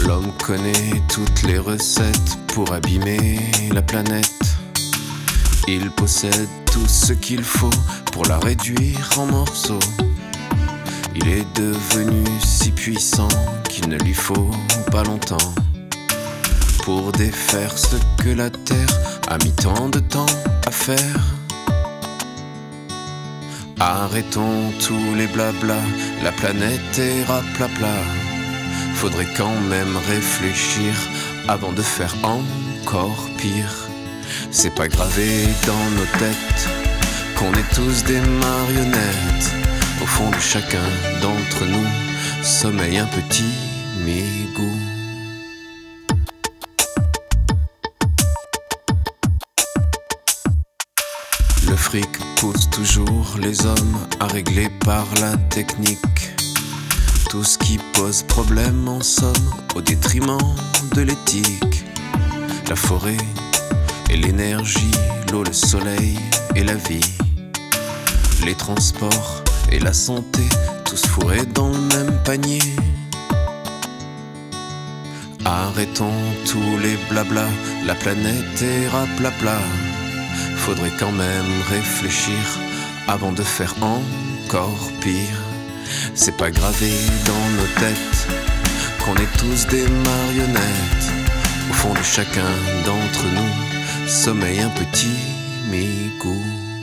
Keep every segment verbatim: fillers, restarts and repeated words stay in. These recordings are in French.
L'homme connaît toutes les recettes pour abîmer la planète. Il possède tout ce qu'il faut pour la réduire en morceaux. Il est devenu si puissant qu'il ne lui faut pas longtemps pour défaire ce que la Terre a mis tant de temps à faire. Arrêtons tous les blablas, la planète est raplapla. Faudrait quand même réfléchir avant de faire encore pire. C'est pas gravé dans nos têtes qu'on est tous des marionnettes. Au fond de chacun d'entre nous sommeille un petit migou. Le fric pousse toujours les hommes à régler par la technique tout ce qui pose problème en somme au détriment de l'éthique. La forêt et l'énergie, l'eau, le soleil et la vie, les transports et la santé, tous fourrés dans le même panier. Arrêtons tous les blablas, la planète est raplapla. Faudrait quand même réfléchir avant de faire encore pire. C'est pas gravé dans nos têtes qu'on est tous des marionnettes. Au fond de chacun d'entre nous sommeille un petit migou.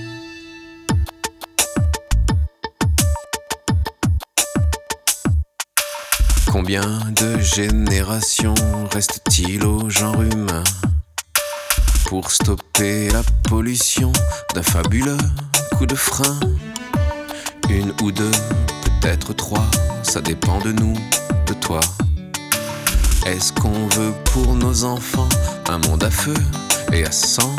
Combien de générations reste-t-il au genre humain pour stopper la pollution d'un fabuleux coup de frein? Une ou deux, peut-être trois, ça dépend de nous, de toi. Est-ce qu'on veut pour nos enfants un monde à feu et à sang?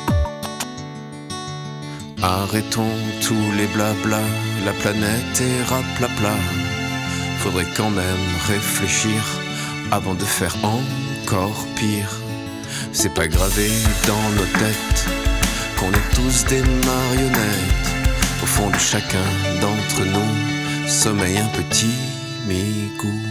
Arrêtons tous les blablas, la planète est raplapla. Faudrait quand même réfléchir avant de faire encore pire. C'est pas gravé dans nos têtes qu'on est tous des marionnettes. Au fond de chacun d'entre nous sommeille un petit migou.